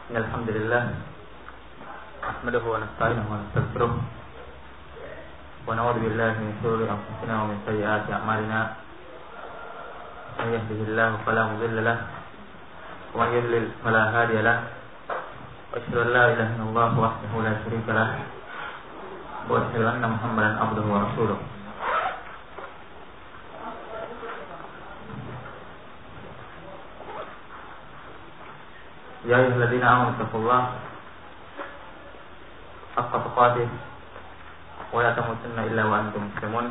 Alhamdulillah, nahmaduhu wa nasta'inuhu wa nastaghfiruh wa na'udzu billahi min shururi anfusina wa min sayyiati a'malina. Man yahdihillahu fala mudilla lahu wa man yudlil fala hadiya lahu. Wa asyhadu an la ilaha illallah wahdahu la syarika lahu wa asyhadu anna Muhammadan abduhu wa rasuluh. Ya ayyuhalladzina amanu taqullaha haqqa tuqatih wa la tamutunna illa wa antum muslimun.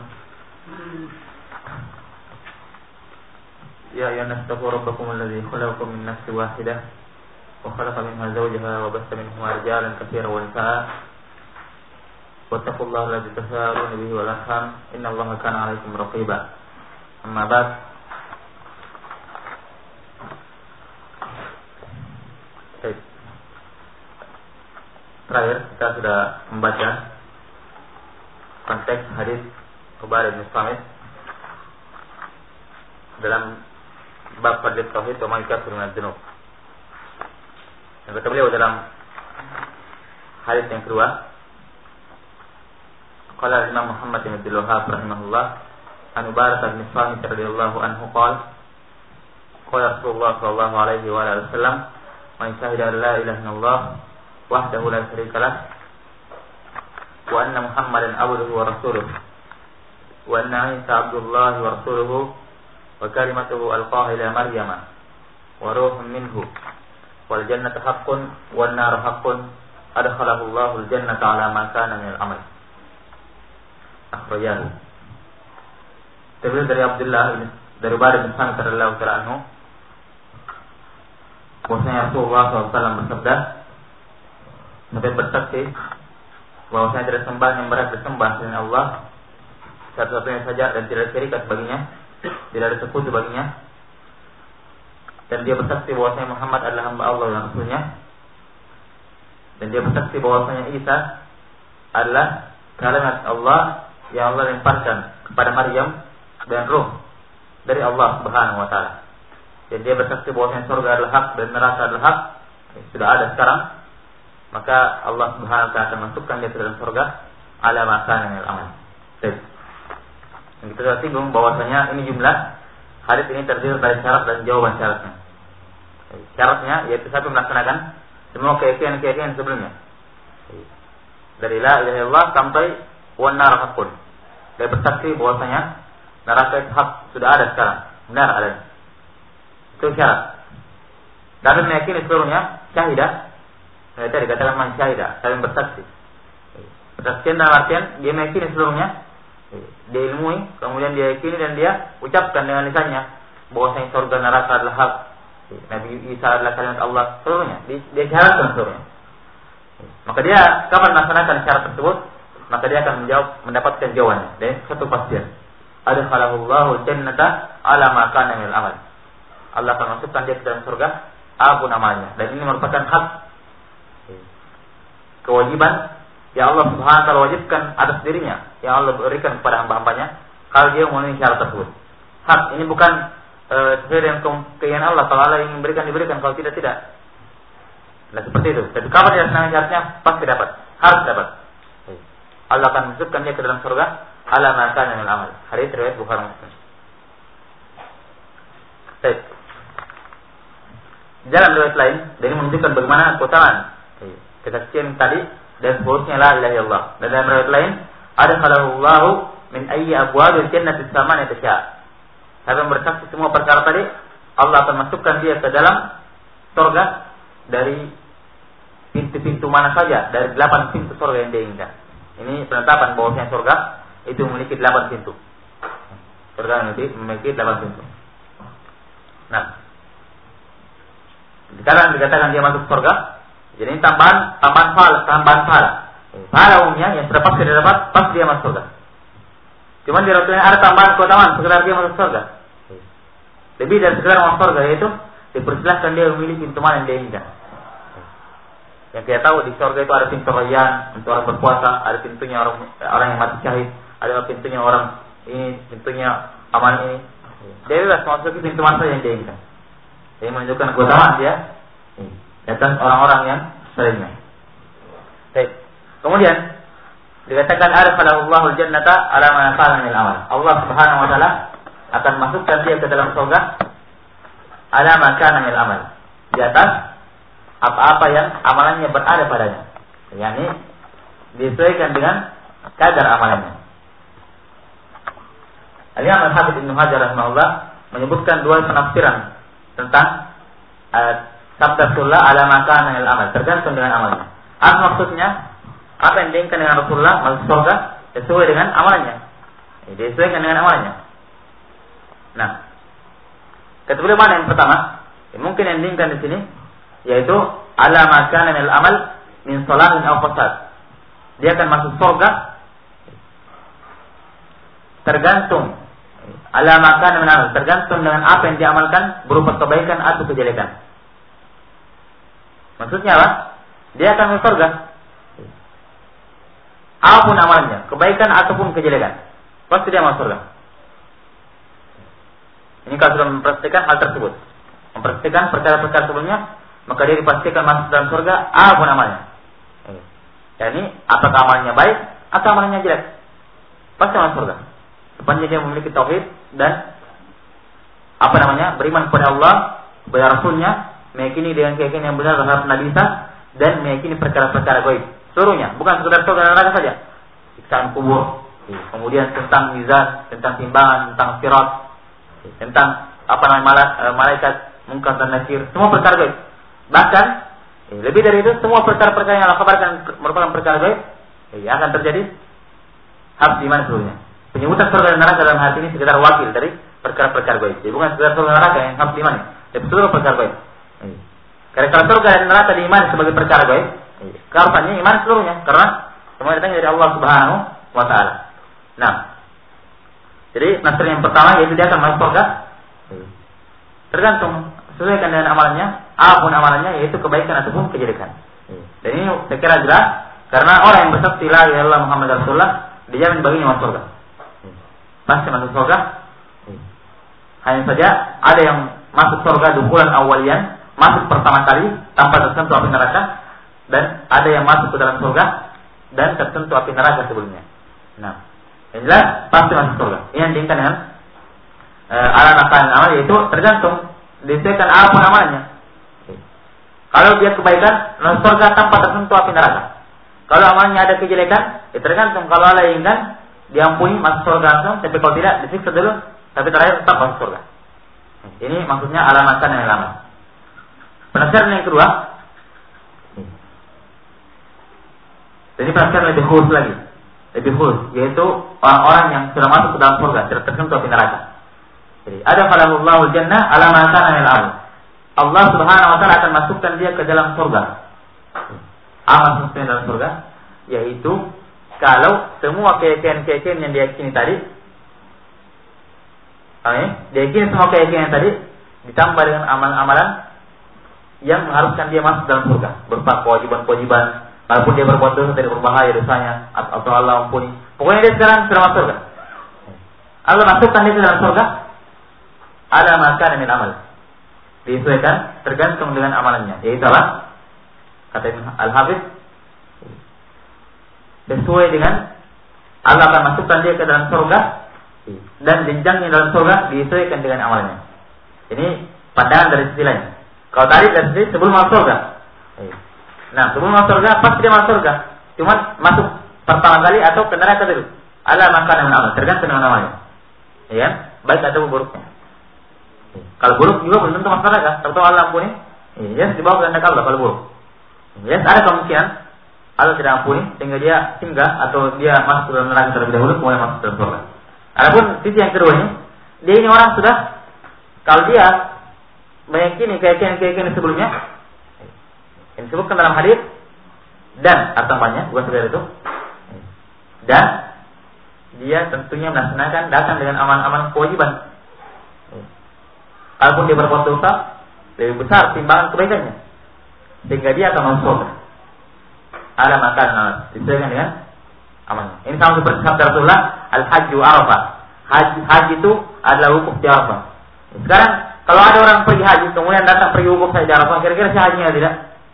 Ya ayyuhan nasu taqu rabbakum alladzi khalaqakum min nafsin wahidah wa khalaqa minha zawjaha wa bassa minhuma rijalan katsiran wa nisaa'a wattaqullaha alladzi tasaaluna bihi wal arham innallaha kana 'alaykum raqiba. Amma ba'd. Terakhir kita sudah membaca konteks hadis Ubadah bin Samit dalam bab fadil tauhid wa man kafir min adz-dzunub. Yang kata beliau dalam hadis yang kedua, qala Imam Muhammad bin Abdul Wahhab rahimahullah, an Ubadah bin Samit radhiyallahu anhu qala Rasulullah sallallahu alaihi wa alihi wasallam, man syahida la ilaha illallah wahdahu la syarika lah wa anna Muhammadan abduhu wa rasuluh wa anna Isa abdullahi wa rasuluhu wa kalimatuhu alqaha ila Maryama wa ruhun minhu wal jannatu haqqun wan naru haqqun adkhalahu Allahu al jannata ala ma kana min al amal. Akhrajahu. Dari Abdullah dari Ubadah bin Samit radhiyallahu ta'ala anhu, bahwasanya Rasulullah SAW bersabda, sampai bersaksi bahwasanya tidak sembah yang berat disembah selain Allah satu-satunya saja dan tidak ada syarikat baginya, tidak ada sekutu baginya, dan dia bersaksi bahwasanya Muhammad adalah hamba Allah dan Rasulnya, dan dia bersaksi bahwasanya Isa adalah kalimat Allah yang Allah lemparkan kepada Maryam dan ruh dari Allah Subhanahu wa taala, dan dia bersaksi bahwasanya surga adalah hak dan neraka adalah hak, sudah ada sekarang, maka Allah Subhanahu wa taala akan masukkan dia ke dalam surga ala ma kana min al-amal. Yang kita sudah singgung bahwasanya ini jumlah hadis ini terdiri dari syarat dan jawaban syaratnya. Syaratnya yaitu satu, melaksanakan semua keyakinan sebelumnya. Dari la ilaha illallah sampai wan nar haqqun. Dia bersaksi bahwasanya neraka itu hak, sudah ada sekarang, benar ada. Itu syarat. Dan meyakini seluruhnya syahidah. Tadi dikatakan man syahidah, saling bersaksi. Persaksian dalam artian dia meyakini seluruhnya, dia ilmui, kemudian dia yakini dan dia ucapkan dengan lisannya bahwasanya surga neraka adalah hak, Nabi Isa adalah kalimat Allah, seluruhnya dia syaratkan seluruhnya. Maka dia kapan melaksanakan syarat tersebut, maka dia akan mendapatkan jawabannya dan satu pastian. Adkhalahullahu jannata ala ma kana min al-amal. Allah akan masukkan dia ke dalam surga apapun amalnya, dan ini merupakan hak, kewajiban yang Allah Subhanahu wa taala wajibkan atas dirinya, yang Allah berikan kepada hamba-hambanya kalau dia memenuhi syarat tersebut. Hak ini bukan sesuai dengan keinginan Allah, kalau Allah ingin diberikan, kalau tidak. Nah seperti itu. Tapi kapan dia senang syaratnya, pasti dapat, harus dapat. Allah akan masukkan dia ke dalam surga ala ma kana min amal. Hadis riwayat Bukhari Muslim. Baik. Dalam riwayat lain, ini menunjukkan bagaimana keutamaan kesaksian tadi dan seterusnya la ilaha illallah. Dan dalam riwayat lain, adkhalallahu min ayyi abwabil jannati tsamaniyati tasya. Habis bersaksi semua perkara tadi, Allah akan masukkan dia ke dalam surga dari pintu-pintu mana saja, dari 8 pintu surga yang dia inginkan. Ini penetapan bahwasanya surga itu memiliki 8 pintu. Surga memiliki 8 pintu. Nah, sekarang dikatakan dia masuk surga, jadi ini tambahan pahala. Pahala umumnya yang sudah pasti dia dapat, pasti dia masuk surga. Cuman di Rasulullah ada tambahan keutamaan sekedar dia masuk surga. Lebih dari sekedar masuk surga, yaitu dipersilahkan dia memilih pintu mana yang dia inginkan. Yang kita tahu di surga itu ada pintu Rayyan untuk orang berpuasa, ada pintunya orang yang mati syahid, ada pintunya orang ini, pintunya aman ini. Dia bebas masuk ke pintu mana yang dia inginkan. Ini menunjukkan keutamaan dia. di atas orang-orang yang selainnya. Baik. Kemudian dikatakan arfalahullahu jannata ala ma kana min amal. Allah Subhanahu wa taala akan masukkan dia ke dalam surga ala ma kana min amal. Di atas apa-apa yang amalannya berada padanya. yakni disesuaikan dengan kadar amalannya. Al-Imam Al-Hafidz Ibnu Hajar rahimahullah menyebutkan dua penafsiran tentang sabda Rasulullah ala makana al-amal, tergantung dengan amalnya. Apa maksudnya? Apa yang diinginkan dengan Rasulullah masuk surga sesuai dengan amalannya. Disesuaikan dengan amalannya. Nah, kata beliau mana yang pertama? Mungkin yang diinginkan di sini yaitu ala makana al-amal min salahin aw fasad. Dia akan masuk surga tergantung ala makana min amal, tergantung dengan apa yang diamalkan berupa kebaikan atau kejelekan. Maksudnya apa? Dia akan masuk surga apapun amalnya, kebaikan ataupun kejelekan, pasti dia masuk surga. Ini kalau sudah memperhatikan hal tersebut, memperhatikan perkara-perkara sebelumnya, maka dia dipastikan masuk dalam surga apapun amalnya. Yani apakah amalnya baik atau amalnya jelek, pasti masuk surga. Sepanjang dia memiliki tauhid dan beriman kepada Allah, kepada Rasulnya, meyakini dengan keyakinan yang benar terhadap Nabi Isa, dan meyakini perkara-perkara gaib seluruhnya, bukan sekedar surga dan neraka saja. Siksaan kubur, kemudian tentang mizan, tentang timbangan, tentang sirat, tentang malaikat munkar dan nakir, semua perkara gaib. Bahkan lebih dari itu, semua perkara-perkara yang Allah kabarkan merupakan perkara gaib yang akan terjadi harus iman seluruhnya. Penyebutan surga dan neraka dalam hati ini sekedar wakil dari perkara-perkara gaib. Jadi bukan sekedar surga dan neraka yang harus diimani, tapi seluruh perkara gaib. Karena kalau surga dan neraka diimani sebagai perkara gaib, keharusannya iman seluruhnya, karena semua datang dari Allah Subhanahu wa taala. Nah, jadi nasr yang pertama yaitu dia akan masuk surga tergantung sesuaikan dengan amalannya, apapun amalannya, yaitu kebaikan ataupun kejelekan. Dan ini saya kira jelas, karena orang yang bersaksi la ilaha illallah Muhammad Rasulullah dijamin baginya masuk surga. Pasti masuk surga. Hanya saja ada yang masuk surga dukulan awalian, masuk pertama kali tanpa tersentuh api neraka, dan ada yang masuk ke dalam surga dan tersentuh api neraka sebelumnya. Nah, yang jelas pasti masuk surga. Ini yang diinginkan dengan ala-ala amal, yaitu tergantung disesuaikan apapun amalnya. Kalau dia kebaikan, masuk surga tanpa tersentuh api neraka. Kalau amalnya ada kejelekan, tergantung. Kalau Allah inginkan, diampuni masuk surga langsung. Tapi kalau tidak, disiksa dulu, tapi terakhir tetap masuk surga. Ini maksudnya alamatkan yang lama. Penafsiran yang kedua, jadi penafsiran lebih khusus lagi, lebih khusus, yaitu orang-orang yang sudah masuk ke dalam surga, sudah tersentuh api neraka. Jadi ada falahullahu jannah ala ma kana min amal. Allah Subhanahu wa taala akan masukkan dia ke dalam surga. Apa maksudnya dalam surga? Yaitu kalau semua keyakinan yang diyakini tadi, diyakini semua keyakinan tadi ditambah dengan amalan-amalan yang mengharuskan dia masuk dalam surga, berupa kewajiban-kewajiban, walaupun dia berbuat dosa tidak berbahaya dosanya, atau Allah ampuni. Pokoknya dia sekarang sudah masuk surga. Allah masukkan dia ke dalam surga. Ada maka min amal, disesuaikan tergantung dengan amalannya. Yaitu apa? Kata Al-Hafidz, sesuai dengan Allah akan masukkan dia ke dalam surga, dan jenjangnya dalam surga disesuaikan dengan amalnya. Ini pandangan dari sisi lain. Kalau tadi dari sisi sebelum masuk surga, nah sebelum masuk surga pasti dia masuk surga, cuma masuk pertama kali atau ke neraka dulu. Allah maka min amal, tergantung dengan amalnya. Ya, baik atau buruknya. Kalau buruk juga belum tentu masuk neraka, terutama Allah ampuni. Ya, dibawa ke neraka Allah kalau buruk. Ya, ada kemungkinan Allah tidak ampuni sehingga dia singgah atau dia masuk ke dalam neraka terlebih dahulu kemudian masuk ke dalam surga. Adapun sisi yang kedua ini, dia ini orang sudah, kalau dia meyakini keyakinan sebelumnya yang disebutkan dalam hadis, dan artinya bukan sekedar itu, dan dia tentunya melaksanakan datang dengan amal-amal kewajiban. Kalaupun dia berbuat dosa lebih besar timbangan kebaikannya, sehingga dia akan masuk surga. Ada makan disesuaikan dengan amalnya. Ini sama seperti sabda Rasulullah, al-hajju Arafah. Haji itu adalah wukuf di Arafah. Sekarang kalau ada orang pergi haji kemudian datang pergi wukuf saja di Arafah, kira-kira sah hajinya tidak?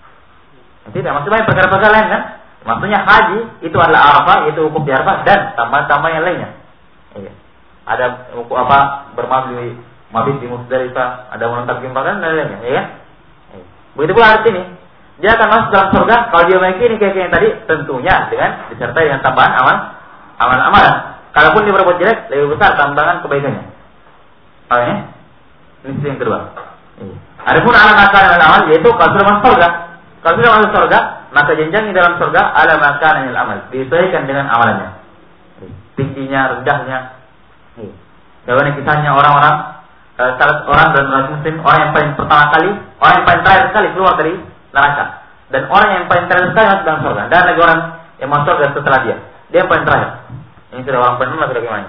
Tidak, maksudnya perkara-perkara lain kan? Maksudnya haji itu adalah Arafah, itu wukuf di Arafah dan tambahan-tambahan yang lainnya. Iya. Ada wukuf mabit di Muzdalifah, ada menetap jumpa dan lain-lainnya, ya kan? Begitu pula arti ini, dia akan masuk dalam surga kalau dia memiliki ini kayak yang tadi, tentunya dengan disertai dengan tambahan amalan. Kalaupun dia berbuat jelek, lebih besar tambahan kebaikannya. Makanya, ini yang kedua. Adapun amal yaitu kalau sudah masuk surga. Kalau sudah masuk surga, maka jenjangnya dalam surga ala makananil amal, disesuaikan dengan amalannya. Tingginya, rendahnya. Bagaimana kisahnya orang-orang dan orang muslim, orang yang paling pertama kali, orang yang paling terakhir sekali keluar dari neraka, dan orang yang paling terakhir sekali masuk dalam surga. Dan lagi orang yang masuk surga setelah dia yang paling terakhir. Ini sudah orang paling sudah bagaimana?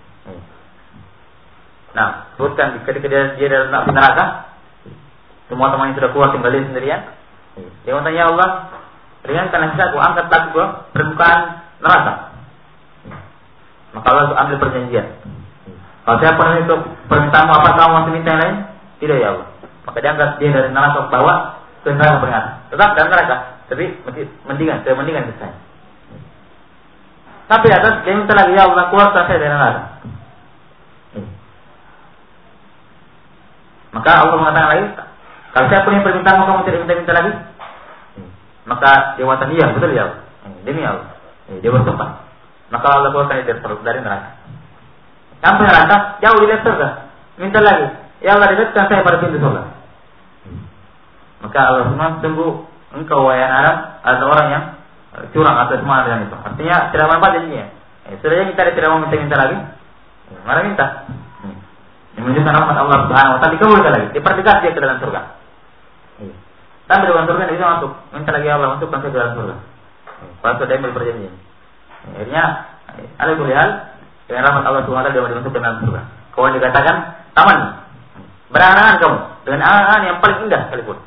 Nah, sebutkan ketika dia dalam api neraka, semua temannya sudah keluar, tinggal dia sendirian. Dia bertanya, ya Allah, ringankan aku, angkat lagi gua permukaan neraka. Maka Allah ambil perjanjian. Kalau saya pernah itu permintaanmu apa, kamu masih minta yang lain? Tidak, ya Allah. Maka dia angkat dia dari neraka ke bawah ke neraka peringatan. Tetap dalam neraka, tapi mendingan selesai. Tapi atas dia minta lagi, ya Allah, keluarkan saya dari neraka. Maka Allah mengatakan lagi, kalau saya punya permintaanmu kamu tidak minta lagi, maka dia mengatakan, iya betul ya Allah, demi Allah. Dia bersumpah. Maka Allah keluarkan dia dari neraka. Sampai neraka jauh di surga, minta lagi, ya Allah dekatkan saya pada pintu surga. Maka Allah semua sungguh engkau wahai Arab atau orang yang curang atau semangat dengan itu. Artinya tidak manfaat jadinya. Sudah kita tidak mau minta lagi, mana minta? Yang menunjukkan rahmat Allah Subhanahu wa taala dikabulkan lagi, diperdekat dia ke dalam surga. Sampai di dalam surga dia bisa masuk, minta lagi Allah masukkan saya ke dalam surga. Kalau sudah ambil perjanjian. Akhirnya ada hal dengan rahmat Allah Subhanahu wa taala dia masuk ke dalam surga. Kalau dikatakan taman, berangan-angan kamu dengan angan-angan yang paling indah sekalipun.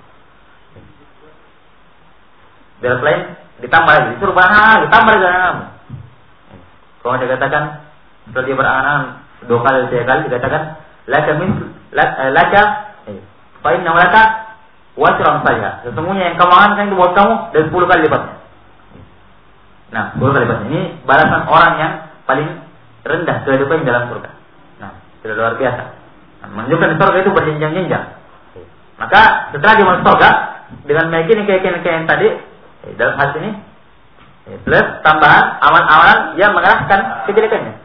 Biar lain ditambah lagi, disuruh berangan, ditambah lagi angan-angan. Kalau dikatakan setelah dia berangan-angan 2 kali 3 kali dikatakan laka fa inna laka wasran saja. Sesungguhnya yang kamu angankan itu buat kamu dan 10 kali lipatnya. Nah, 10 kali lipatnya. Ini balasan orang yang paling rendah kehidupan dalam surga. Nah, sudah luar biasa. Nah, menunjukkan surga itu berjenjang-jenjang. Maka setelah dia masuk surga dengan meyakini keyakinan tadi dalam hal ini plus tambahan amal-amalan yang mengalahkan kejelekannya.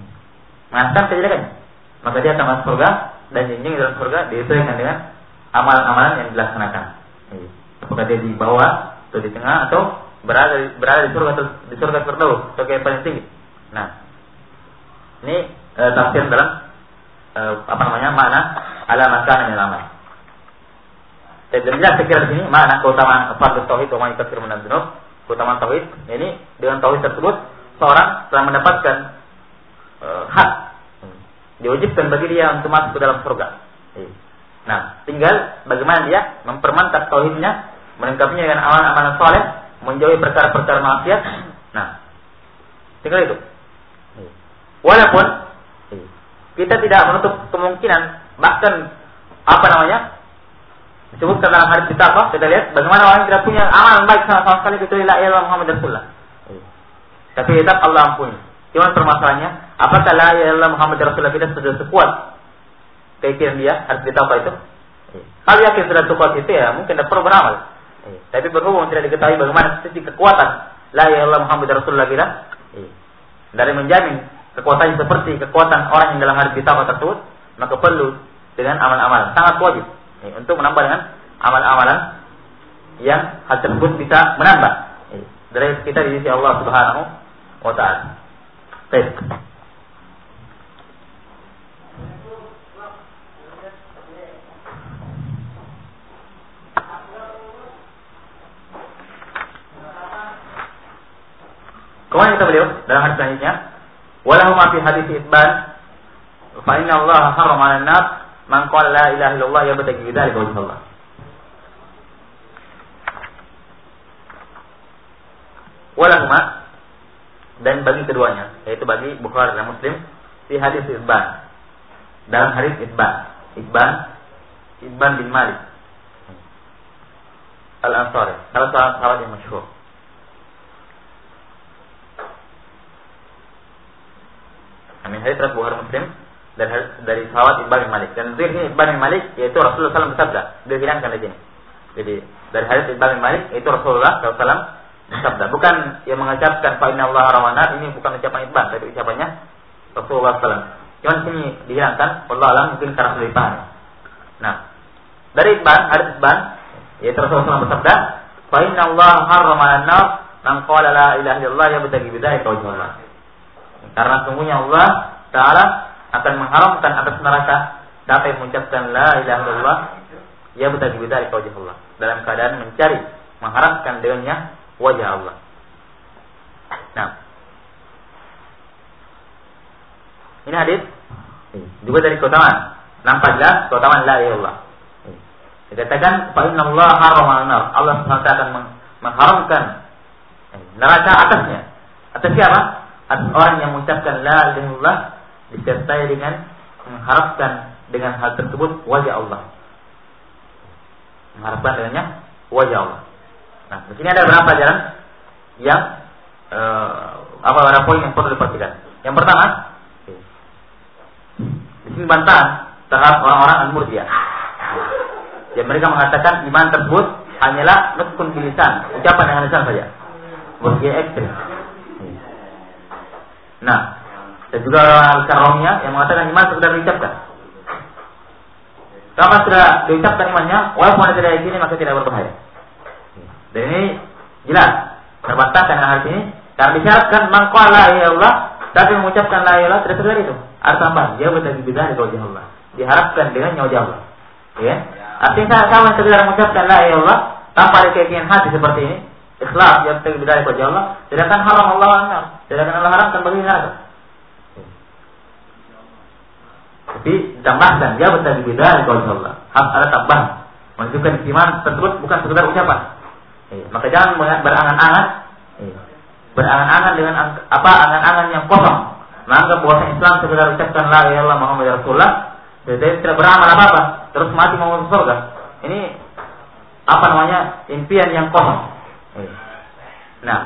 Maka dia akan masuk surga dan jenjang dalam surga disesuaikan dengan amalan-amalan yang dilaksanakan. Apakah dia di bawah atau di tengah atau berada di surga atau di surga terdahulu, surga yang paling tinggi. Nah, ini tafsir dalam makna ala makanan yang lama. Saya jelas sekira di sini makna keutamaan fardhu tauhid wa ma'ikafir minadz dzunub, keutamaan tauhid. Ini dengan tauhid tersebut seorang telah mendapatkan hak, diwajibkan bagi dia untuk masuk ke dalam surga. Nah, tinggal bagaimana dia mempermantap tauhidnya, melengkapinya dengan amalan-amalan saleh, menjauhi perkara-perkara maksiat. Nah, tinggal itu. Walaupun kita tidak menutup kemungkinan, bahkan disebutkan dalam hadis kita kita lihat bagaimana orang yang tidak punya amalan baik sama sekali kecuali la ilaha illallah Muhammad Rasulullah. Tapi tetap Allah ampuni. Cuma permasalahannya, apakah la ilaha illallah Muhammad Rasulullah kita sudah sekuat keyakinan dia harus ditambah itu? Kalau yakin sudah sekuat itu ya mungkin tidak perlu beramal. Tapi berhubung tidak diketahui bagaimana sisi kekuatan la ilaha illallah Muhammad Rasulullah kita, dari menjamin kekuatannya seperti kekuatan orang yang dalam hadis ditambah tersebut, maka perlu dengan amal-amalan sangat wajib untuk menambah dengan amal-amalan yang hal tersebut bisa menambah derajat kita di sisi Allah Subhanahu wa taala. Baik. Kemudian kata beliau dalam hadis selanjutnya, walahu ma fi hadis itban fa inna Allah harrama 'ala an-nar man qala la ilaha illallah yabtaghi bidzalika wajha Allah. Walahuma, dan bagi keduanya, yaitu bagi Bukhari dan Muslim di hadis Ibban. Dalam hadis Ibban bin Malik. Al-Ansari, salah seorang sahabat yang masyhur. Amin hadis riwayat Bukhari Muslim dari sahabat Ibn bin Malik. Dan dari Ibn bin Malik yaitu Rasulullah SAW bersabda. Dia hilangkan di sini. Jadi dari hadis Ibn bin Malik itu Rasulullah SAW bersabda. Bukan yang mengucapkan fa inna Allah rawana, ini bukan ucapan Ibn, tapi ucapannya Rasulullah SAW. Cuma di sini dihilangkan. Allah alam mungkin karena sudah dipahami. Nah, dari Ibn, hadis Ibn yaitu Rasulullah SAW bersabda, fa inna Allah harrama an-nar man qala la ilaha illallah yabtaghi bidzalika wajha Allah. Karena sungguhnya Allah Ta'ala akan mengharamkan atas neraka siapa yang mengucapkan la ilaha illallah yabtaghi bidzalika wajha Allah, dalam keadaan mencari, mengharapkan dengannya wajah Allah. Nah, ini hadis juga dari keutamaan. Nampak jelas keutamaan la ilaha illallah. Dikatakan fa inna Allah harrama an-nar. Allah SWT akan mengharamkan neraka atasnya. Atas siapa? Atas orang yang mengucapkan la ilaha illallah disertai dengan mengharapkan dengan hal tersebut wajah Allah. Mengharapkan dengannya wajah Allah. Nah, di sini ada beberapa pelajaran yang ada poin yang perlu diperhatikan. Yang pertama, di sini bantahan terhadap orang-orang al-Murji'ah. Yang mereka mengatakan iman tersebut hanyalah nutkun bilisan, ucapan dengan lisan saja. Murji'ah ekstrim. Nah, dan juga al-Karramiyah yang mengatakan iman sudah diucapkan. Kalau sudah diucapkan imannya, walaupun ada tidak yakini maka tidak berbahaya. Dan ini jelas terbantahkan dengan hal ini. Karena disyaratkan man qala la ilaha illallah, tapi mengucapkan la ilaha illallah tidak sekedar itu. Artinya apa? Dia bertagi bidzalika wajh Allah. Diharapkan dengannya wajah Allah. Ya. Artinya sama sekedar mengucapkan la ilaha illallah tanpa ada keyakinan hati seperti ini, ikhlas dia bertagi bidzalika wajh Allah, sedangkan haram Allah an-nar. Sedangkan Allah haramkan bagi neraka. Tapi ditambahkan dia bertagi bidzalika wajh Allah. Harus ada tambahan. Menunjukkan iman tersebut bukan sekedar ucapan. Maka jangan berangan-angan dengan angan-angan yang kosong. Menganggap bahwa Islam sekedar ucapkan la ilaha illallah Muhammadur Rasulullah, jadi tidak beramal apa-apa, terus mati mau masuk surga. Ini impian yang kosong. Nah,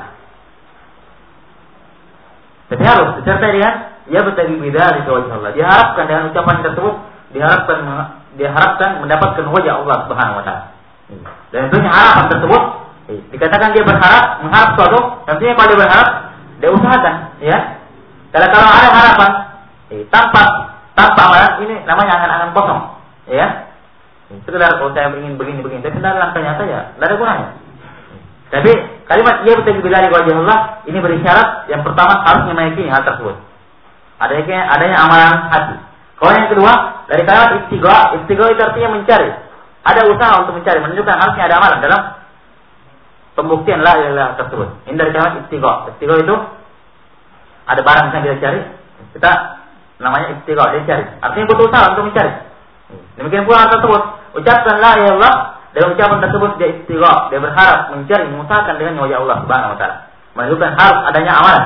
tapi harus disertai dengan ya bertagi bidzalika wajh Allah. Diharapkan dengan ucapan tersebut, diharapkan mendapatkan wajah Allah Subhanahu wa taala. Dan tentunya harapan tersebut dikatakan dia mengharap suatu, tentunya kalau dia berharap, dia usahakan, ya. Kalau ada harapan tanpa amalan, ini namanya angan-angan kosong, ya. Sekedar kalau saya ingin begini, tapi dalam langkahnya saja, tidak ada gunanya. Tapi kalimat ia bertagi bidzalika wajh Allah ini berisyarat yang pertama harusnya meyakini hal tersebut. Adanya amalan hati. Kalau yang kedua dari kalimat istigha itu artinya mencari. Ada usaha untuk mencari, menunjukkan harusnya ada amalan dalam pembuktian la ilaha illallah tersebut. Ini dari kalimat istigha. Istigha itu ada barang yang kita cari, kita namanya istigha, dia cari. Artinya butuh usaha untuk mencari. Demikian pula hal tersebut, ucapkan la ilaha illallah, dengan ucapan tersebut dia istigha, dia berharap mencari, mengusahakan dengan wajah Allah Subhanahu wa taala. Menunjukkan harus adanya amalan.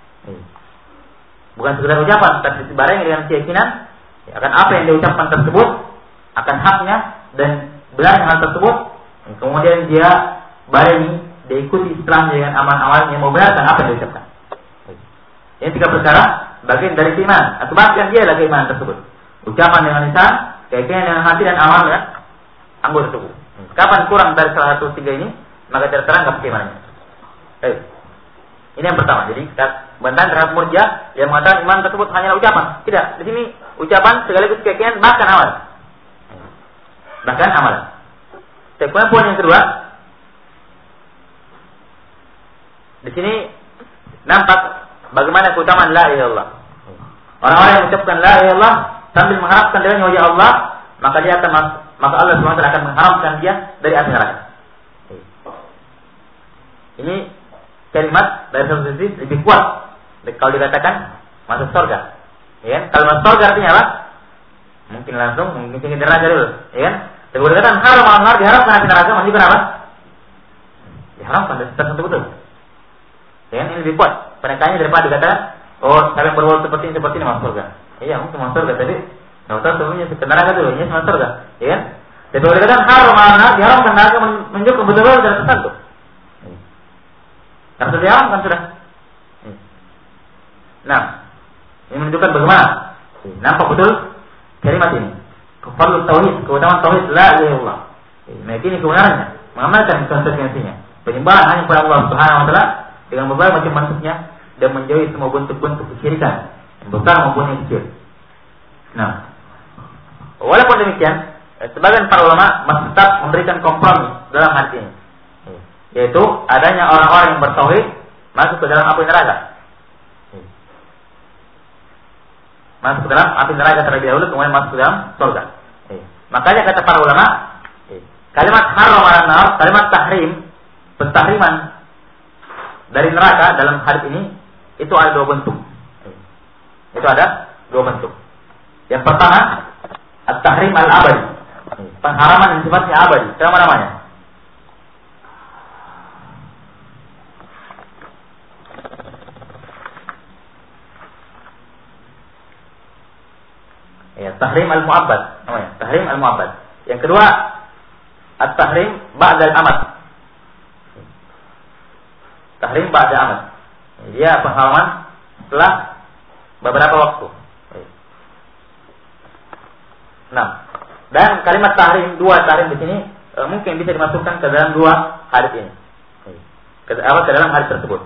Bukan sekedar ucapan, tapi dibarengi dengan keyakinan akan apa yang diucapkan tersebut, akan haknya dan benarnya hal tersebut. Kemudian dia barengi, dia ikuti setelahnya dengan amal-amal yang membenarkan apa yang diucapkan. Ini tiga perkara bagian dari iman. Akibatkan dia lagi iman tersebut. Ucapan dengan lisan, keyakinan dengan hati dan amal dengan anggota tubuh. Kapan kurang dari salah satu tiga ini, maka terteranggap keimanannya. Ini yang pertama. Jadi bantahan terhadap Murji'ah yang mengatakan iman tersebut hanyalah ucapan. Tidak. Di sini ucapan sekaligus keyakinan bahkan amal. Bahkan amalan. Kemudian poin yang kedua, di sini nampak bagaimana keutamaan la ilaha illallah. Orang-orang yang mengucapkan la ilaha illallah sambil mengharapkan dengan wajah Allah, maka Allah SWT akan mengharamkan dia dari api neraka. Ini kalimat dari satu sisi lebih kuat kalau dikatakan masuk surga. Ya, kalau masuk surga artinya apa? Mungkin langsung, mungkin tinggi neraka dulu, ya. Tapi kalau dikatakan haram diharapkan api neraka, menunjukkan apa? Diharamkan dari tertentu betul. Ya, ini lebih kuat penekatannya daripada dikatakan, oh, saya yang berbuat seperti ini masuk surga. Iya, mungkin masuk surga tadi. Kalau tahu sebenarnya ke neraka dulu, ini masuk surga, ya. Tapi kalau dikatakan haram anak, diharamkan neraka menunjukkan betul-betul tidak tersentuh. Karena sudah diharamkan sudah. Nah, ini menunjukkan bagaimana nampak betul kalimat ini. Kefardhu tauhid, keutamaan tauhid la ilaha illallah. Meyakini kebenarannya, mengamalkan konsekuensinya. Penyembahan hanya kepada Allah Subhanahu wa taala dengan berbagai macam bentuknya dan menjauhi semua bentuk-bentuk kesyirikan, yang besar maupun yang kecil. Nah, walaupun demikian, sebagian para ulama masih tetap memberikan kompromi dalam hal ini, yaitu adanya orang-orang yang bertauhid masuk ke dalam api neraka. Masuk ke dalam api neraka terlebih dahulu, kemudian masuk ke dalam surga. Makanya kata para ulama, kalimat haram ala nar, kalimat tahrim, pentahriman dari neraka dalam hadis ini itu ada dua bentuk. Itu ada dua bentuk. Yang pertama, at-tahrim al-abadi, pengharaman yang sifatnya abadi, selama-lamanya. Ya, tahrim al-mu'abbad namanya, tahrim al-mu'abbad. Yang kedua, at-tahrim ba'da al-amad. Tahrim ba'da amad. Dia pengharaman setelah beberapa waktu. Nah, dan kalimat tahrim, dua tahrim di sini mungkin bisa dimasukkan ke dalam dua hadis ini. Ke dalam hadis tersebut.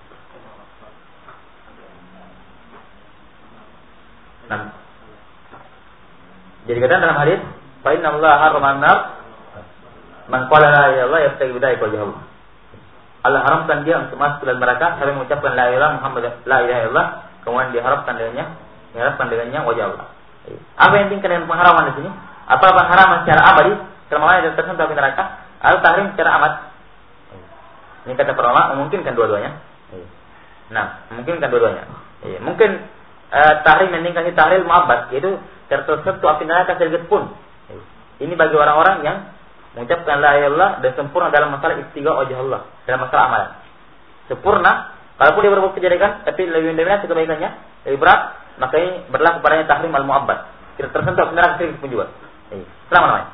Nah, jadi kata dalam hadis, fa inna Allah harrama an-nar man qala la ilaha illallah yabtaghi bidzalika wajha Allah. Allah haramkan dia untuk masuk ke dalam neraka sampai mengucapkan la ilaha illallah, kemudian diharapkan dengannya wajah Allah. Apa yang tingkat dengan pengharaman di sini? Apa pengharaman secara abadi selama tidak tersentuh api neraka? Atau tahrim secara amat? Ini kata para ulama memungkinkan dua-duanya. Nah, memungkinkan dua-duanya. Mungkin tahrim yang tingkat tahrim mu'abbad, yaitu tersentuh api neraka sedikit pun. Ini bagi orang-orang yang mengucapkan la ilaha illallah dan sempurna dalam masalah ibtigha wajh Allah, dalam masalah amalan. Sempurna, kalaupun dia berbuat kejelekan tapi lebih mendominasi kebaikannya, lebih berat, maka ini berlaku padanya tahrim al-mu'abbad. Tidak tersentuh api neraka sedikit pun juga. Selama-lamanya.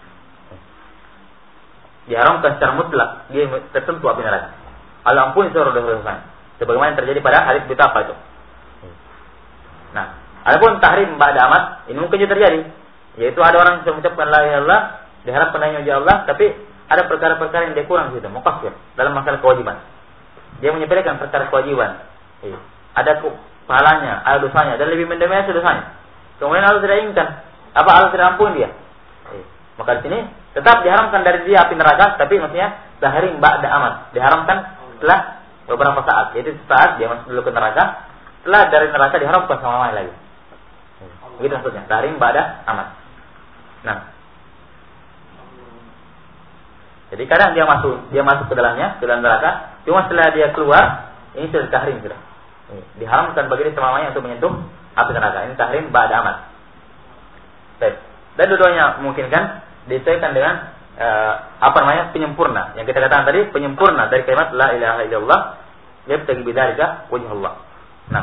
Diharamkan secara mutlak dia tersentuh api neraka. Allah ampuni seluruh dosa-dosanya. Sebagaimana yang terjadi pada hadis betapa itu. Nah, adapun tahrim ba'da amad ini mungkin juga terjadi, yaitu ada orang yang mengucapkan la ilaha illallah, diharapkan dengannya wajah Allah, tapi ada perkara-perkara yang dia kurang situ, mukafir dalam masalah kewajiban. Dia menyepelekan perkara kewajiban. Ada pahalanya, ada dosanya, dan lebih mendominasi dosanya. Kemudian Allah tidak inginkan, apa Allah tidak ampun dia. Maka di sini tetap diharamkan dari dia api neraka, tapi maksudnya tahrim ba'da amad, diharamkan setelah beberapa saat, yaitu saat dia masuk dulu ke neraka, setelah dari neraka diharamkan sama lagi. Begitu maksudnya, tahrim ba'da amad. Nah, jadi kadang dia masuk ke dalamnya, ke dalam neraka, cuma setelah dia keluar, ini sudah tahrim sudah. Diharamkan bagi dia selamanya untuk menyentuh api neraka. Ini tahrim ba'da amad. Dan dua-duanya memungkinkan disesuaikan dengan penyempurna. Yang kita katakan tadi, penyempurna dari kalimat la ilaha illallah, yabtaghi bidzalika wajh Allah. Nah,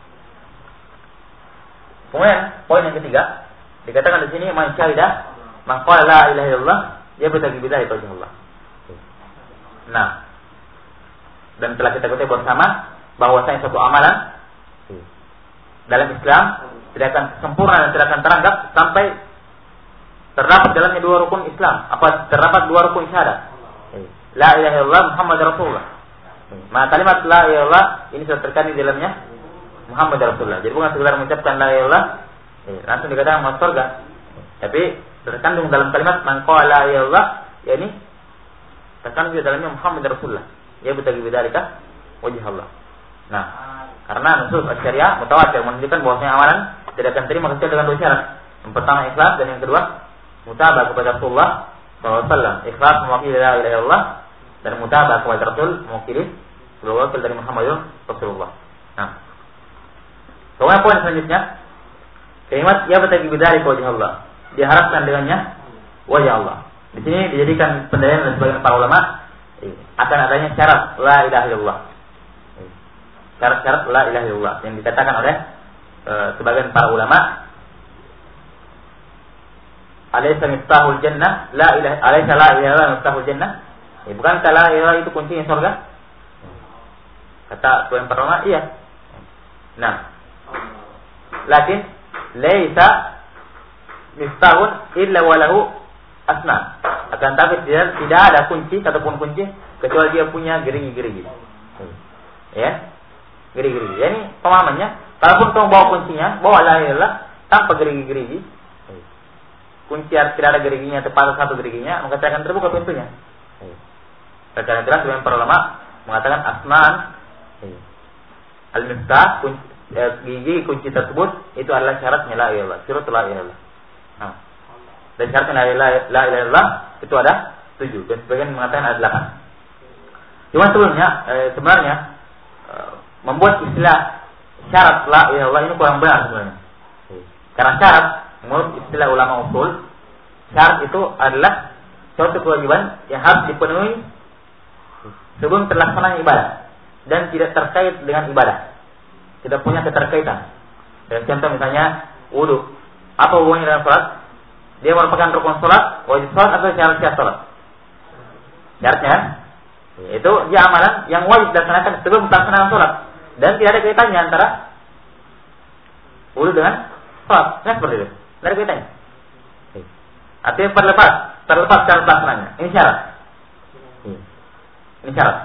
kemudian poin yang ketiga dikatakan di sini man syahidah man qala la ilaha illallah yabtaghi bidzalika wajh Allah. Nah, dan telah kita ketahui bersama bahwasanya suatu amalan dalam Islam tidak akan sempurna dan tidak akan teranggap sampai terdapat dalamnya dua rukun Islam. Apa terdapat dua rukun syahadat? La ilaha illallah Muhammad Rasulullah. Maka kalimat la ilaha illallah ini sudah terkandung di dalamnya Muhammad Rasulullah. Jadi bukan sekedar mengucapkan la ilaha illallah langsung dikatakan masuk surga. Tapi terkandung dalam kalimat man qala la ilaha illallah, yakni terkandung di dalamnya Muhammad Rasulullah. Ya betagi bidzalika wajh Allah. Nah, karena nusus syariah mutawatir menunjukkan bahwasanya amalan tidak akan terima kecuali dengan dua syarat. Yang pertama ikhlas, dan yang kedua mutabah kepada Rasulullah SAW. Ikhlas mewakili la ilaha illallah, dan mutabah kepada Rasul mewakili wakil dari Muhammadun Rasulullah. Nah, kemudian poin selanjutnya, kalimat ya betagi bidzalika wajh Allah, diharapkan dengannya wajah Allah. Di sini dijadikan pendalilan oleh sebagian para ulama akan adanya syarat la ilaha illallah. Syarat-syarat la ilaha illallah yang dikatakan oleh sebagian para ulama Alaysa miftahul jannah la ilaha alaysa la ilaha illallah miftahul jannah? Bukankah la ilaha itu kuncinya surga? Kata tuan pertama, iya. Nah, lakin laisa miftahun illa walahu asnan. Akan tapi tidak ada kunci, satupun kunci kecuali dia punya gerigi-gerigi. Ya, gerigi-gerigi. Jadi pemahamannya, kalaupun kamu bawa kuncinya, bawa la ilaha illallah tanpa gerigi-gerigi, kunci tidak ada geriginya, tepat satu geriginya, maka akan terbuka pintunya. Secara jelas dengan para ulama mengatakan asnan al-miftah, gigi kunci tersebut itu adalah syaratnya la ilaha illallah, syarat la ilaha illallah. Nah, dan syaratnya la ilaha illallah itu ada 7 dan sebagian mengatakan ada 8. Cuma sebenarnya membuat istilah syarat la ilaha illallah ini kurang benar sebenarnya. Karena syarat menurut istilah ulama usul, syarat itu adalah suatu kewajiban yang harus dipenuhi sebelum terlaksananya ibadah dan tidak terkait dengan ibadah, tidak punya keterkaitan. Dan contoh misalnya wudu, apa hubungannya dengan sholat? Dia merupakan rukun sholat, wajib sholat atau syarat sholat? Syaratnya itu dia amalan yang wajib dilaksanakan sebelum pelaksanaan sholat dan tidak ada kaitannya antara wudu dengan sholat. Nah, seperti itu, tidak ada kaitannya. Artinya terlepas cara pelaksanaannya. Ini syarat. Ini syarat.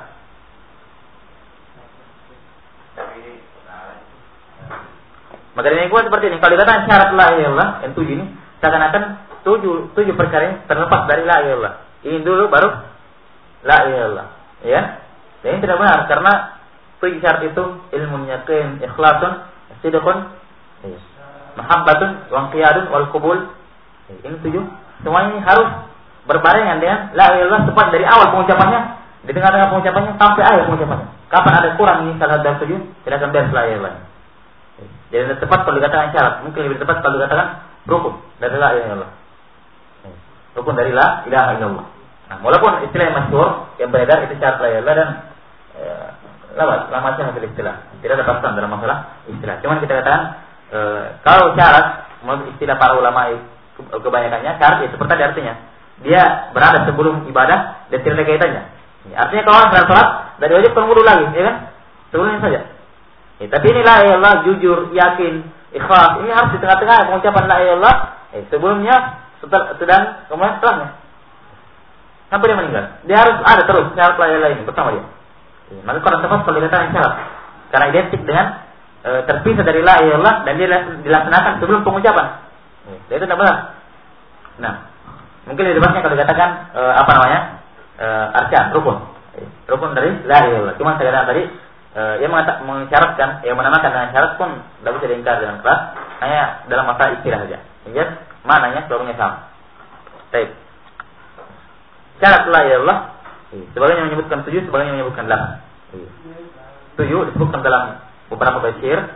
Maka dari ini seperti ini. Kalau dikatakan syarat la ilaha illallah yang 7 ini, seakan-akan 7 perkara yang terlepas dari la ilaha illallah. Ini dulu baru la ilaha illallah. Ya. Dan ini tidak benar karena 7 syarat itu ilmun yaqin, ikhlasun, sidqun, mahabbatun, wa qiyadun wal qubul. Ini 7. Semuanya ini harus berbarengan dengan la ilaha illallah tepat dari awal pengucapannya, di tengah-tengah pengucapannya sampai akhir pengucapannya. Kapan ada kurang ini salah dari 7, tidak akan beres la ilaha illallah. Jadi tepat kalau dikatakan syarat, mungkin lebih tepat kalau dikatakan rukun dari la ilaha illallah. Rukun dari la ilaha illallah. Nah, walaupun istilah yang masyhur yang beredar itu syarat la ilaha illallah dan lama hasil istilah. Tidak ada batasan dalam masalah istilah. Cuman kita katakan kalau syarat menurut istilah para ulama kebanyakannya syarat itu seperti artinya dia berada sebelum ibadah dan tidak ada kaitannya. Artinya kalau orang sholat dari wajib perlu lagi, ya kan? Sebelumnya saja. Tapi ini la ilaha illallah jujur, yakin, ikhlas. Ini harus di tengah-tengah pengucapan la ilaha illallah. Sebelumnya, sedang, kemudian setelahnya. Sampai dia meninggal. Dia harus ada terus syarat la ilaha illallah ini bersama dia. Maka kalau tepat kalau dikatakan syarat, karena identik dengan terpisah dari la ilaha illallah dan dia dilaksanakan sebelum pengucapan. Itu tidak benar. Nah, mungkin di depannya kalau dikatakan arkan, rukun dari la ilaha illallah. Cuma saya katakan tadi yang mengisyaratkan, yang menamakan dengan syarat pun tidak bisa diingkar dengan keras, hanya dalam masalah istilah saja. Ingat, maknanya seluruhnya sama. Baik. Syarat la ilaha illallah, sebagian menyebutkan 7, sebagian menyebutkan 8. 7 disebutkan dalam beberapa tafsir.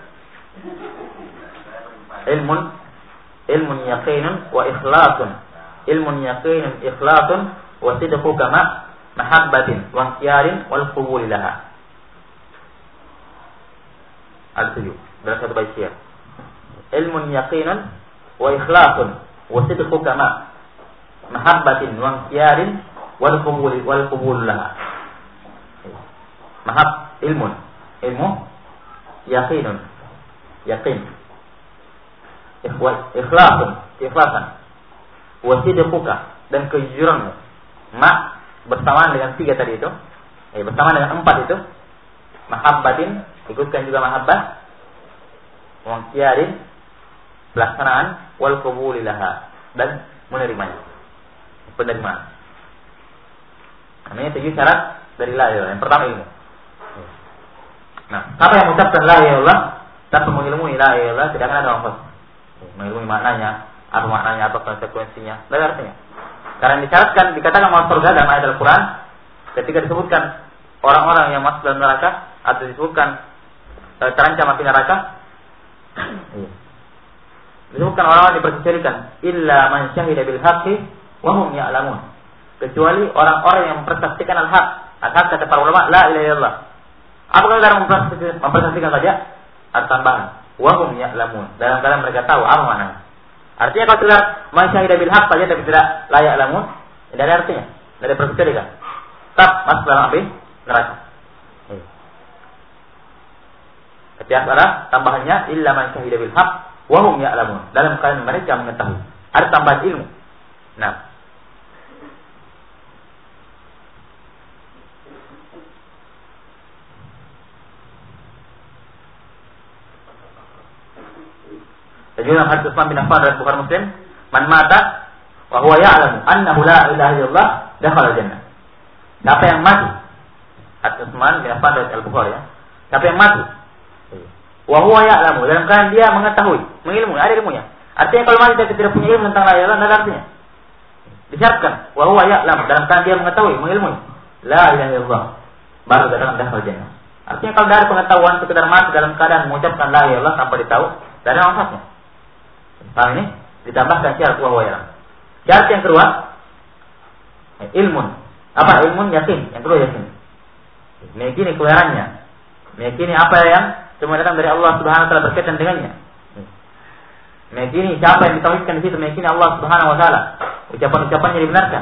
Ilmun yaqinun wa ikhlasun. Ilmun yaqinun ikhlasun wa sidqu kama mahabbatin wa ikhtiyarin wal qubul laha. Al-7 dalam satu bait syair. Ilmun yaqinun wa ikhlasun wa sidqu kama mahabbatin wa ikhtiyarin wal qubul laha. Ilmu yaqinun, yaqin, ikhlasan, wa sidquka dan kejujuranmu. Bersamaan dengan 3 tadi itu, bersamaan dengan 4 itu, mahabbatin, ikutkan juga mahabbah, wangkiarin, pelaksanaan, wal qubulilaha, dan menerimanya, penerimaan. Ini 7 syarat dari la ilaha illallah. Yang pertama ilmu. Nah, siapa yang mengucapkan la ilaha illallah tanpa mengilmui la ilaha illallah tidak akan ada manfaat. Mengilmui maknanya, apa konsekuensinya, tidak ada artinya. Karena disyaratkan, dikatakan masuk surga dalam ayat Al-Quran, ketika disebutkan orang-orang yang masuk dalam neraka atau disebutkan terancam api neraka, disebutkan orang-orang diperkecualikan, illa man syahida bil haqqi wa hum ya'lamun. Kecuali orang-orang yang mempersaksikan al-haq. Al-haq kata para ulama la ilaha illallah. Apakah dalam mempersaksikan saja? Ada tambahan. Wa hum ya'lamun. Dalam keadaan mereka tahu apa maknanya. Artinya kalau sekedar man syahida bil haqq saja tapi tidak la ya'lamun, tidak ada artinya. Tidak ada perspektifnya. Tetap masuk dalam api neraka. Setiap ada tambahannya illa man syahida bil haqq wa hum ya'lamun. Dalam keadaan mereka mengetahui. Ada tambahan ilmu. Nah, dan juga dalam hadis Utsman bin Affan dari Bukhari Muslim, man mata wa huwa ya'lamu annahu la ilaha illallah dakhala jannah. Siapa yang mati? Hadis Utsman bin Affan dari Al-Bukhari ya. Siapa yang mati? Wa huwa ya'lamu, dalam keadaan dia mengetahui, mengilmu, ada ilmunya. Artinya kalau mati dia tidak punya ilmu tentang la ilaha illallah, ada artinya. Disyaratkan wa huwa ya'lamu, dalam keadaan dia mengetahui, mengilmu la ilaha illallah, baru datang dakhala jannah. Artinya kalau dari pengetahuan sekedar mati dalam keadaan mengucapkan la ilaha illallah tanpa ditahu, tidak ada manfaatnya. Paham ini? Ditambahkan syarat wa huwa ya'lam. Syarat yang kedua, ilmun. Apa ilmun? Yakin. Yang kedua yakin. Meyakini kebenarannya. Meyakini apa yang semua datang dari Allah Subhanahu wa taala berkaitan dengannya. Meyakini siapa yang ditauhidkan di situ, meyakini Allah Subhanahu wa taala. Ucapan-ucapannya dibenarkan.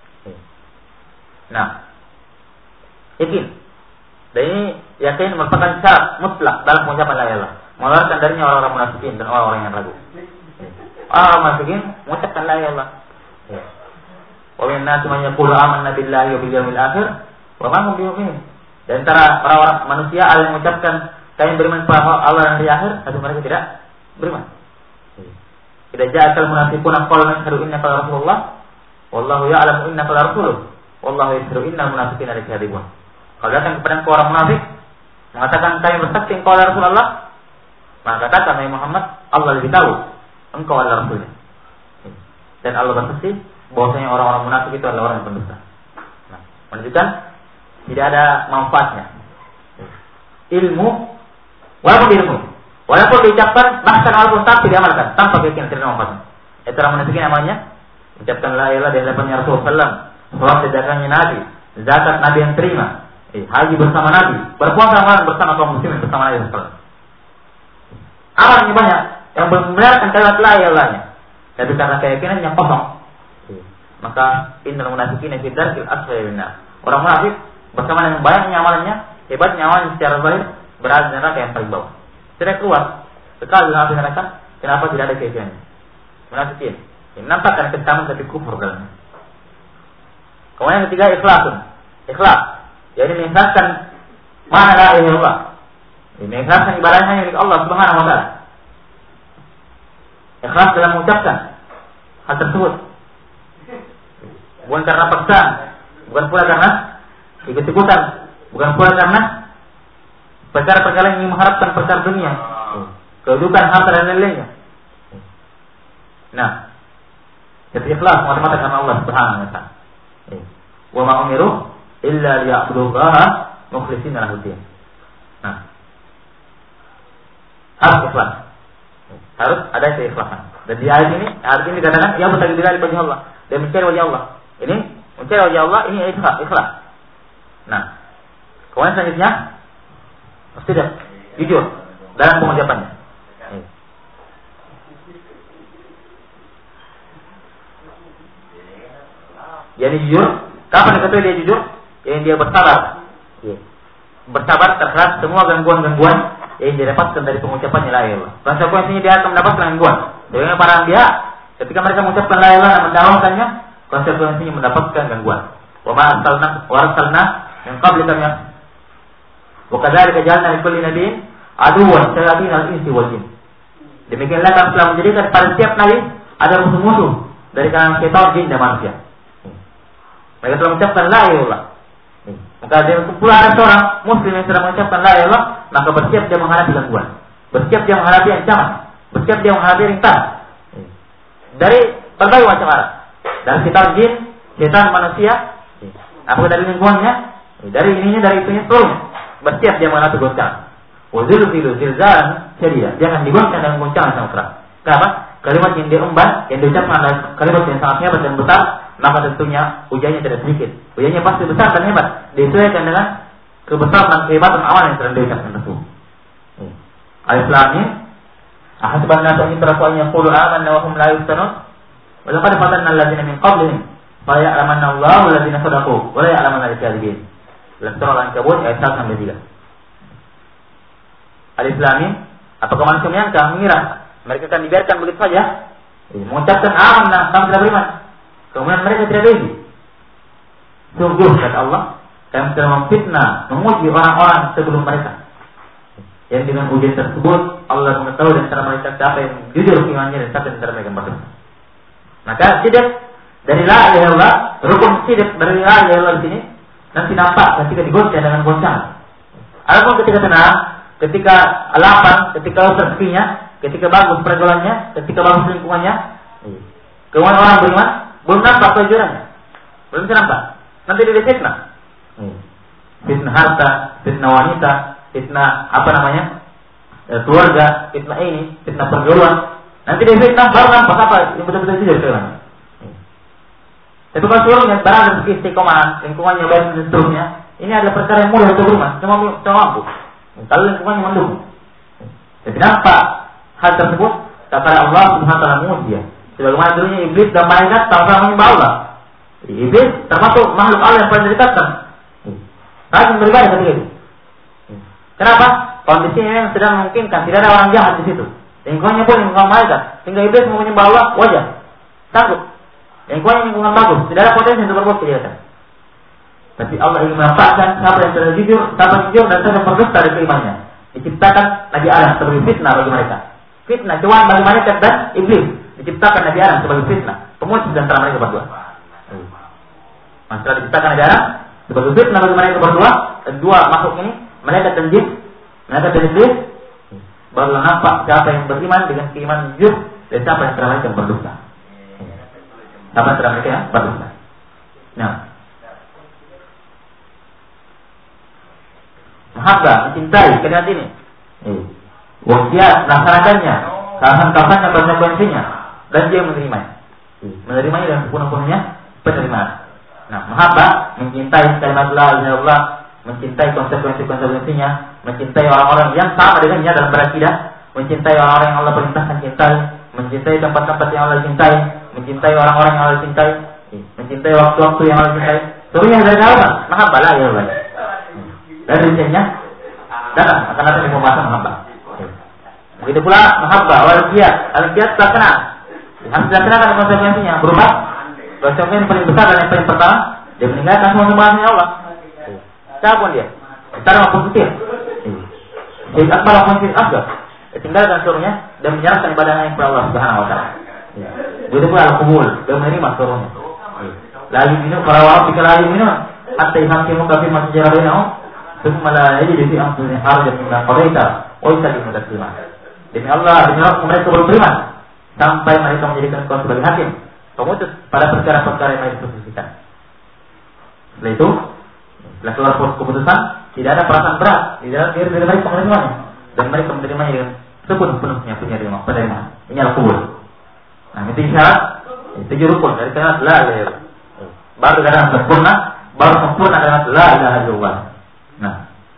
Nah, yakin. Dan ini yakin merupakan syarat mutlak dalam pengucapan la ilaha illallah. Mengeluarkan darinya orang-orang munafikin dan orang-orang yang ragu. Orang munafikin mengucapkan la ilaha illallah. Wa min nas man yaqulu amanna billahi wa bil yawmil akhir wa ma hum bimu'minin. Dan antara orang-orang manusia ada yang mengucapkan kami beriman kepada Allah dan hari akhir, tapi mereka tidak beriman. Idza ja'akal munafiquna qalu nashhadu innaka rasulullah wallahu ya'lamu innaka rasuluh wallahu yashhadu innal munafiqina lakadzibun. Kalau datang kepada orang munafik mengatakan kami bersaksi engkau adalah Rasulullah, maka katakan Nabi Muhammad, Allah lebih tahu engkau adalah Rasulnya. Dan Allah bersaksi bahwasanya orang-orang munafik itu adalah orang yang pendusta. Nah, menunjukkan tidak ada manfaatnya ilmu, walaupun diucapkan, bahkan walaupun tak diamalkan, tanpa keyakinan tidak ada manfaatnya. Itu orang munafik namanya ucapkan la ilaha di hadapannya Rasulullah, salat di hadapannya Nabi, zakat Nabi yang terima, haji bersama Nabi, berpuasa bersama kaum muslimin bersama Nabi sallallahu. Amalnya banyak yang membenarkan kalimat la ilaha, tapi karena keyakinannya kosong, maka innal munafiqina fi darkil asfali minar. Orang munafik bersama dengan banyaknya amalannya, hebatnya amalannya secara zahir, berada di neraka yang paling bawah. Tidak keluar. Sekali dalam api neraka, kenapa tidak ada keyakinannya? Munafikin. Ini nampakkan ketaman tapi kufur dalamnya. Kemudian yang ketiga ikhlasun. Ikhlas. Jadi mengikhlaskan mana la ilaha illallah. Mengikhlaskan ibadahnya milik Allah Subhanahu wa taala. Ikhlas dalam mengucapkan hal tersebut. Bukan karena paksaan, bukan pula karena ikut-ikutan, bukan pula karena perkara-perkara yang mengharapkan perkara dunia, kedudukan harta dan lain-lainnya. Nah, jadi ikhlas semata-mata karena Allah Subhanahu wa taala. Wa ma umiru illa liya'budullaha mukhlishina lahu-d-din. Nah, harus ikhlas. Harus ada keikhlasan. Dan di ayat ini dikatakan ya bertagih dari wajah Allah dan mencari wajah Allah. Ini mencari wajah Allah, ini ikhlas. Nah, kemudian selanjutnya tidak jujur dalam pengucapannya. Jadi jujur, kapan diketahui dia jujur? Yang dia bersabar. Bersabar terhadap semua gangguan-gangguan yang didapatkan dari pengucapannya la ilaha illallah. Konsekuensinya dia akan mendapatkan gangguan. Dengan para anbiya, ketika mereka mengucapkan la ilaha illallah dan mendakwakannya, konsekuensinya mendapatkan gangguan. Wa ma arsalna min qablika min wa kadzalika ja'alna li kulli nabiyyin aduwwan syayatin al-insi wal jin. Demikianlah kami telah menjadikan pada setiap nabi ada musuh-musuh dari kalangan syaitan, jin dan manusia. Mereka telah mengucapkan la ilaha illallah. Maka dia pula ada seorang muslim yang sedang mengucapkan la ilaha illallah, maka bersiap dia menghadapi gangguan, bersiap dia menghadapi ancaman, bersiap dia menghadapi rintangan dari berbagai macam arah, dari sekitar jin, setan, manusia, apakah dari lingkungannya, dari ininya, dari itunya, seluruhnya. Bersiap dia menghadapi goncangan. Wazilzilu zilzalan syadida. Jangan digoncang dengan goncangan yang keras. Kenapa? Kalimat yang diemban, yang diucapkan adalah kalimat yang sangat hebat dan besar, maka tentunya ujiannya tidak sedikit. Ujiannya pasti besar dan hebat. Disesuaikan dengan kebesaran dan kehebatan amal yang sedang diucapkan tersebut. Alif Lam Mim. Ahasiban nasu an yutraku an yaqulu amanna wa hum la yuftanun. Wa laqad fatanna alladziina min qablihim fa ya'lamanna Allahu alladziina shadaqu wa la ya'lamanna al-kadhibin. Dalam surah Al-Ankabut ayat 1-3. Alif Lam Mim. Apakah manusia menyangka, mengira mereka akan dibiarkan begitu saja? Mengucapkan amanah, kami telah beriman. Kemudian mereka tidak beriman. Sungguh kata Allah, kami telah memfitnah, menguji orang-orang sebelum mereka. Yang dengan ujian tersebut Allah mengetahui di antara mereka siapa yang jujur imannya dan siapa di antara mereka yang berdosa. Maka sidik dari la ilaha illallah, rukun sidik dari la ilaha illallah di sini nanti nampak ketika digoncang dengan goncangan. Adapun ketika tenang, ketika lapang, ketika rezekinya, ketika bagus pergaulannya, ketika bagus lingkungannya, kemudian orang beriman belum nampak kejujurannya, belum nampak. Nanti dia fitnah, fitnah harta, fitnah wanita, fitnah keluarga, fitnah ini, fitnah pergaulan. Nanti dia fitnah baru nampak apa yang betul-betul jujur keilmuannya. Tapi kalau seluruhnya barang dan segi istiqomah, lingkungannya baik dan seterusnya, ini adalah perkara yang mudah untuk beriman, semua mampu. Kalau lingkungannya mendukung. Jadi nampak hal tersebut kepada Allah Subhanahu wa taala mulia. Sebagaimana dulunya iblis dan malaikat sama-sama menyembah Allah. Iblis termasuk makhluk Allah yang paling didekatkan. Rajin beribadah ketika itu. Kenapa? Kondisinya yang sedang memungkinkan, tidak ada orang jahat di situ. Lingkungannya pun lingkungan malaikat, sehingga iblis mau menyembah Allah wajar, takut. Lingkungannya lingkungan bagus, tidak ada potensi untuk berbuat kejahatan. Tapi Allah ingin menampakkan siapa yang sudah jujur, siapa jujur dan siapa yang berdusta dari keimannya. Diciptakan Nabi Adam sebagai fitnah bagi mereka. Fitnah cuma bagi malaikat dan iblis. Diciptakan Nabi Adam sebagai fitnah, pemutus di antara mereka berdua. Setelah diciptakan Nabi Adam sebagai fitnah bagi mereka berdua, dua makhluk ini, malaikat dan jin, malaikat dan iblis, baru nampak siapa yang beriman dengan keimanan jujur dan siapa yang antara mereka yang berdusta. Siapa antara mereka yang berdusta. Nah, mahabbah, mencintai kalimat ini. Wasiat, laksanakannya, kapan-kapannya, konsekuensinya, dan dia menerimanya. Menerimanya dengan sepenuh-penuhnya penerimaan. Nah, mahabbah, mencintai kalimat la ilaha illallah, mencintai konsekuensi-konsekuensinya, mencintai orang-orang yang sama dengannya dalam berakidah, mencintai orang-orang yang Allah perintahkan cintai, mencintai tempat-tempat yang Allah cintai, mencintai orang-orang yang Allah cintai, mencintai waktu-waktu yang Allah cintai. Seluruhnya dari apa? Mahabbah la ilaha illallah. Dan rinciannya datang akan datang di pembahasan mahabbah. Begitu pula mahabbah wal-qiyas. Al-qiyas terkenal. Harus dilaksanakan konsekuensinya berupa konsekuensi yang paling besar dan yang paling pertama, dia meninggalkan semua sembahannya Allah. Siapapun dia, besar maupun kecil. Jadi akbar maupun kecil asgar. Tinggalkan seluruhnya dan menyerahkan ibadahnya kepada Allah Subhanahu wa taala. Begitu pula al-qubul, dia menerima seluruhnya. La yu'minu para wa bika la yu'minu hatta yuhaqqimu fi ma shajara bainahum. Thumma la yajidu fi anfusihim harajan mimma qadaita wa yusallimu taslima. Demi Allah, demi Allah mereka beriman sampai mereka menjadikan Engkau sebagai hakim, pemutus pada perkara-perkara yang mereka putuskan. Setelah itu, setelah keluar keputusan, tidak ada perasaan berat di dalam diri mereka menerimanya, dan mereka menerimanya dengan sepenuh-penuhnya penerimaan. Ini al-qubul. Nah, itu syarat, itu rukun dari kalimat la ilaha illallah. Baru kalimat sempurna, baru sempurna kalimat la ilaha illallah. Nah,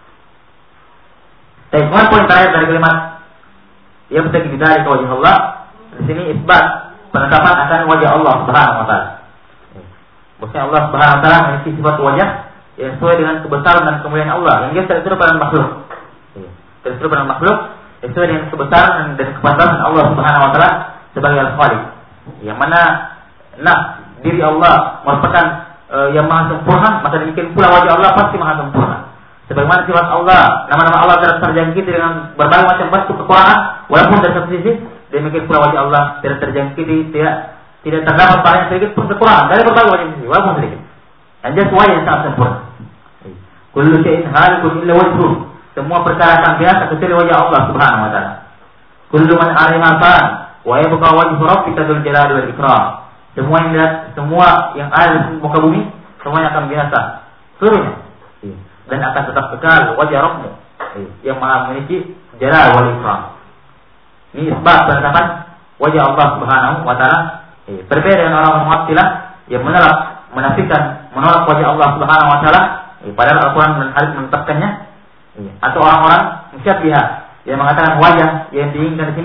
kemudian poin terakhir dari kalimat yang berarti ditarik ke wajah Allah. Di sini isbat penetapan akan wajah Allah Subhanahu wa taala. Maksudnya Allah Subhanahu wa taala memiliki sifat wajah yang sesuai dengan kebesaran dan kemuliaan Allah yang dia tidak serupa dengan makhluk. Tidak serupa dengan makhluk, sesuai dengan kebesaran dan kepantasan Allah Subhanahu wa taala sebagai Al-Khaliq. Yang mana diri Allah merupakan yang maha sempurna, maka demikian pula wajah Allah pasti maha sempurna. Sebagaimana sifat Allah, nama-nama Allah tidak terjangkiti dengan berbagai macam bentuk kekurangan, walaupun dari satu sisi, demikian pula wajah Allah tidak terjangkiti, tidak terdapat pada yang sedikit pun kekurangan dari berbagai macam sisi, walaupun sedikit. Dan dia wajah yang sangat sempurna. Kullu syai'in halikun illa wajhuh. Semua perkara akan biasa kecuali wajah Allah Subhanahu wa taala. Kullu man 'alaiha fan wa yabqa wajhu rabbika dzul jalali wal ikram. Semua yang ada di muka bumi semuanya akan biasa seluruhnya. Dan akan tetap kekal wajah Rabbmu yang maha memiliki jalal wal ikram. Ini sebab penetapan wajah Allah Subhanahu wa taala. Berbeda dengan orang Mu'attilah yang menafikan, menolak wajah Allah Subhanahu wa taala, padahal Al-Qur'an dan hadis menetapkannya. Atau orang-orang musyabbihah yang mengatakan wajah yang diinginkan di sini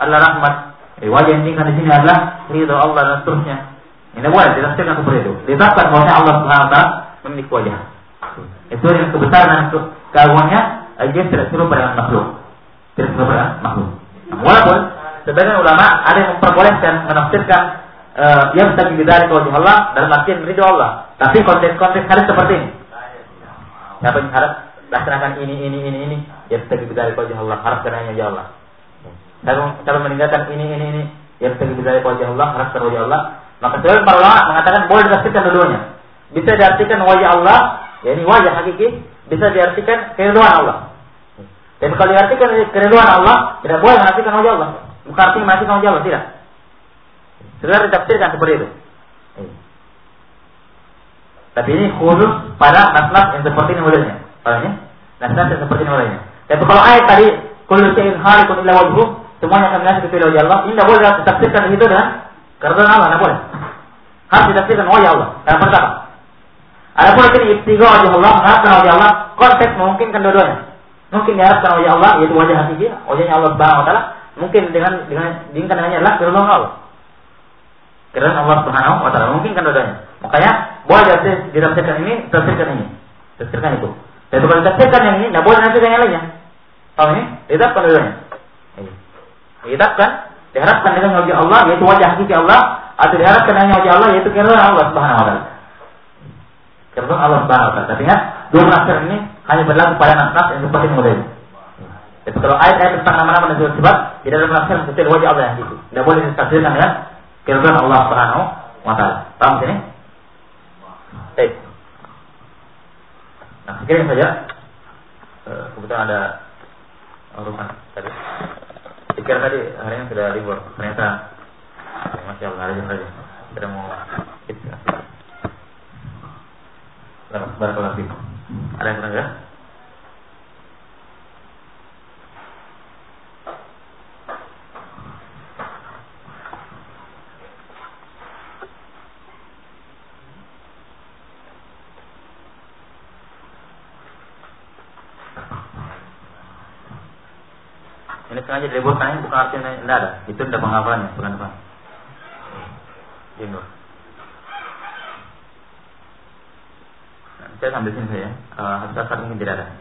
adalah rahmat. Wajah yang diinginkan di sini adalah ridha Allah dan seterusnya. Ini boleh ditafsirkan seperti itu. Ditetapkan bahwa Allah Subhanahu wa taala memiliki wajah. Itu yang kebesaran dan keagungannya dia tidak serupa dengan makhluk. Tidak serupa dengan makhluk. Walaupun sebagian ulama ada yang memperbolehkan menafsirkan yabtaghi bidzalika wajh Allah dalam artian ridha Allah. Tapi konteks hadis seperti ini. Siapa yang harap laksanakan ini yabtaghi bidzalika wajh Allah, harapkan hanya wajah Allah. Kalau meninggalkan ini yabtaghi bidzalika wajh Allah, harapkan wajah Allah. Maka sebagian para ulama mengatakan boleh ditafsirkan dua-duanya. Bisa diartikan wajah Allah, yakni wajah hakiki, bisa diartikan keridhaan Allah. Dan kalau diartikan keridhaan Allah, tidak boleh menartikan wajah Allah. Bukan artinya menartikan wajah Allah, tidak. Sebenarnya ditafsirkan seperti itu. Tapi ini khusus pada nas-nas yang seperti ini modelnya. Pahamnya? Nas-nas yang seperti ini modelnya. Tapi kalau ayat tadi kullu syai'in halikun illa wajhuh, semuanya akan binasa kecuali wajah Allah, ini tidak boleh ditafsirkan di situ dengan keridhaan Allah, tidak boleh. Harus ditafsirkan wajah Allah. Yang pertama. Adapun ini ibtigha wajah Allah, mengharapkan wajah Allah, konteks memungkinkan dua-duanya. Mungkin diharapkan wajah Allah, yaitu wajah hakiki, wajahnya Allah Subhanahu wa taala, mungkin dengan diinginkan dengannya adalah keridhaan Allah. Keridhaan Allah Subhanahu wa taala, memungkinkan dua-duanya. Makanya boleh ditafsirkan ini, ditafsirkan ini. Tafsirkan itu. Dan kalau ditafsirkan yang ini, tidak boleh ditafsirkan yang lainnya. Paham ini? Ditetapkan dua-duanya. Ditetapkan, diharapkan dengan wajah Allah, yaitu wajah hakiki Allah, atau diharapkan dengan wajah Allah, yaitu keridhaan Allah Subhanahu wa taala. Keridhaan Allah Subhanahu wa taala. Tapi ingat, dua penafsiran ini hanya berlaku pada nas-nas yang seperti model. Jadi kalau ayat-ayat tentang nama-nama dan sifat tidak ada penafsiran kecuali wajah Allah yang itu. Tidak boleh ditafsirkan dengan keridhaan Allah Subhanahu wa taala. Paham sini? Baik. Nah, sekian saja. Kebetulan ada urusan tadi. Pikir tadi hari ini sudah libur. Ternyata masya Allah rajin. Sudah mau istirahat. Barakallahu fiikum. Ada yang kurang ya? Ini sengaja diliburkan, ini bukan artinya tidak ada. Itu tidak penghafalannya, bukan apa. Jinur. Saya sambil sini saja. Saat mungkin tidak ada.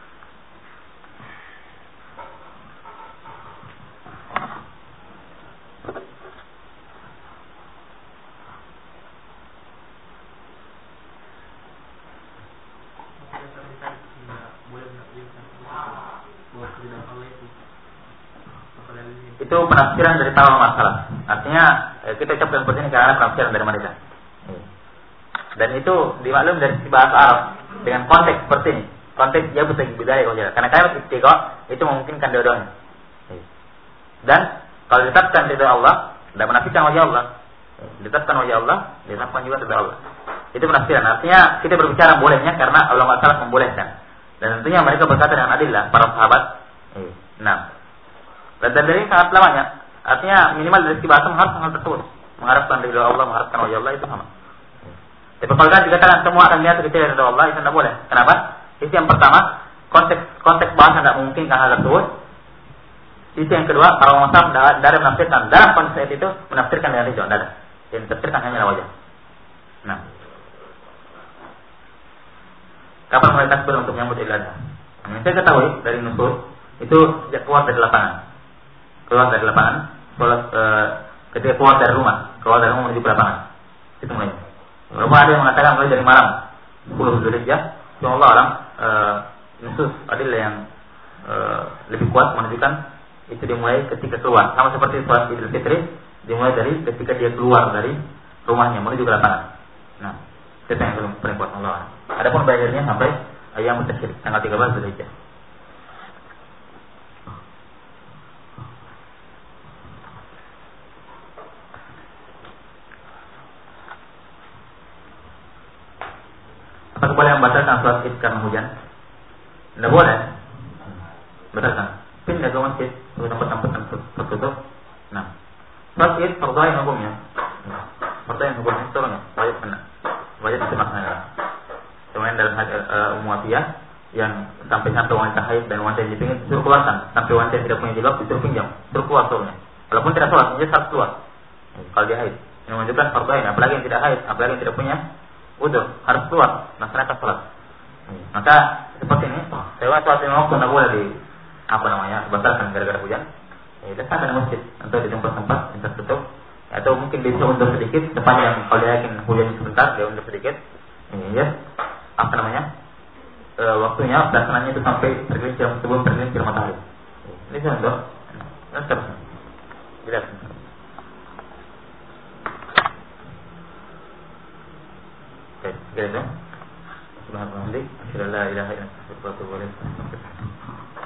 Itu penafsiran dari para ulama salaf. Artinya kita ucapkan seperti ini karena penafsiran dari mereka. Dan itu dimaklum dari bahasa Arab dengan konteks seperti ini. Konteks dia bisa bidaya wajah. Karena kalimat ibtigha itu memungkinkan dua-duanya. Dan kalau ditetapkan ridha Allah, tidak menafikan wajah Allah. Ditetapkan wajah Allah, ditetapkan juga ridha Allah. Itu penafsiran. Artinya kita berbicara bolehnya karena ulama salaf membolehkan. Dan tentunya mereka berkata dengan adillah para sahabat. Nah, dan dari sangat lamanya. Artinya minimal dari segi bahasa mengharapkan hal tersebut. Mengharapkan ridha Allah, mengharapkan wajah Allah itu sama. Tapi kalau kan dikatakan semua akan lihat kecuali ridha Allah, itu tidak boleh. Kenapa? Sisi yang pertama, konteks bahasa tidak memungkinkan hal tersebut. Sisi yang kedua, kalau masalah dari menafsirkan dalam konteks itu menafsirkan dengan ridha, tidak ada. Yang ditafsirkan hanyalah wajah. Nah, kapan mulai takbir untuk menyambut Idul Adha? Yang saya ketahui dari nusul itu sejak keluar dari lapangan. Ketika keluar dari rumah menuju ke lapangan. Itu mulai. Rumah ada yang mengatakan mulai dari malam 10 Dzulhijjah. Cuma Allah alam nusus adalah yang lebih kuat menunjukkan itu dimulai ketika keluar. Sama seperti sholat Idul Fitri dimulai dari ketika dia keluar dari rumahnya menuju ke lapangan. Nah, itu yang paling kuat Allah. Adapun berakhirnya sampai ayam tasyrik tanggal 13 Dzulhijjah. Apakah boleh membatalkan sholat id karena hujan? Tidak boleh. Batalkan. Pindah ke masjid ke tempat-tempat tertutup. Nah, sholat id fardhu ain hukumnya. Fardhu ain hukumnya turun. Wajib kena. Wajib dimaksanakan. Kemudian dalam hadis Muawiyah yang sampai wanita haid dan wanita yang dipingin disuruh keluarkan. Sampai wanita yang tidak punya jilbab disuruh pinjam, disuruh keluar turunnya. Walaupun tidak sholat, dia harus keluar. Kalau dia haid, ini menunjukkan fardu ain. Apalagi yang tidak haid, apalagi yang tidak punya udzur, harus keluar melaksanakan sholat. Maka seperti ini, saya sholat lima waktu tidak boleh batalkan gara-gara hujan. Datangkan ke masjid atau di tempat-tempat yang tertutup, atau mungkin bisa undur sedikit sepanjang kalau dia yakin hujan sebentar, dia undur sedikit. Waktunya pelaksananya itu sampai tergelincir sebelum tergelincir matahari. Ini contoh. Terus. Jelas. Baik, gitu. Subhanallah, alhamdulillah, la ilaha illallah, wa la ilaha illallah.